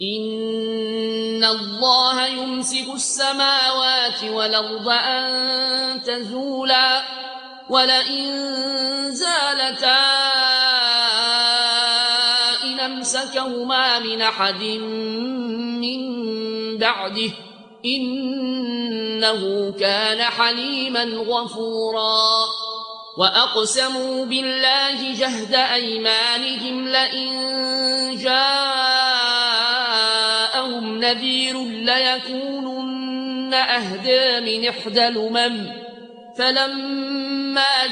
إن الله يمسك السماوات والأرض أن تزولا ولئن زالتا إن أمسكهما من أحد من بعده إنه كان حليما غفورا وأقسموا بالله جهد أيمانهم لئن جاءهم نذير ليكونن أهدى من إحدى الأمم فلما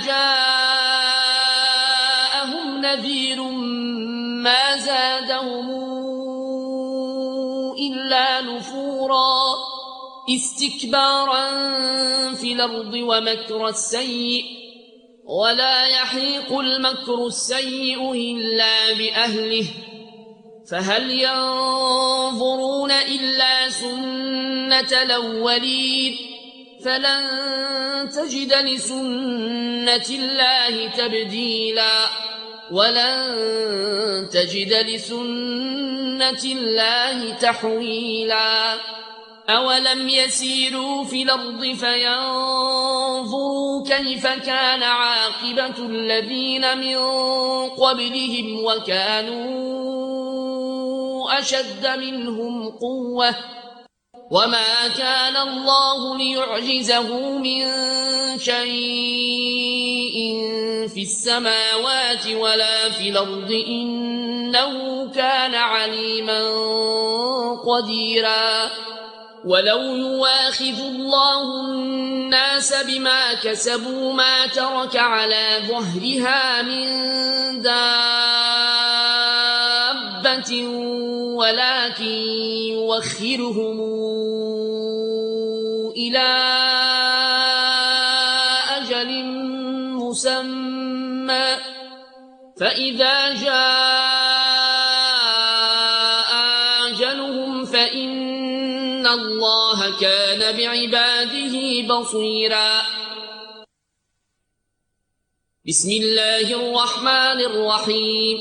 جاءهم نذير ما زادهم إلا نفورا استكبارا في الأرض ومكر السيء ولا يحيق المكر السيء إلا بأهله فهل ينظرون إلا سنة الأولين فلن تجد لسنة الله تبديلا ولن تجد لسنة الله تحويلا أولم يسيروا في الأرض فينظروا كيف كان عاقبة الذين من قبلهم وكانوا أشد منهم قوة وما كان الله ليعجزه من شيء في السماوات ولا في الأرض إنه كان عليما قديرا ولو يواخذ الله الناس بما كسبوا ما ترك على ظهرها من دابة ولكن يوخرهم إلى أجل مسمى فإذا جاء أجلهم فإن الله كان بعباده بصيرا بسم الله الرحمن الرحيم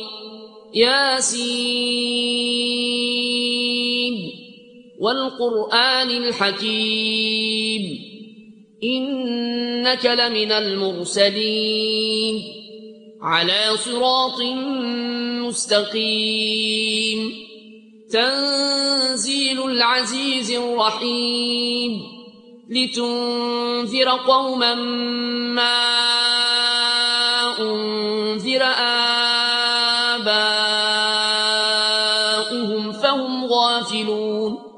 ياسين والقرآن الحكيم إنك لمن المرسلين على صراط مستقيم تنزيل العزيز الرحيم لتنذر قوما ما أنذر آباؤهم فهم غافلون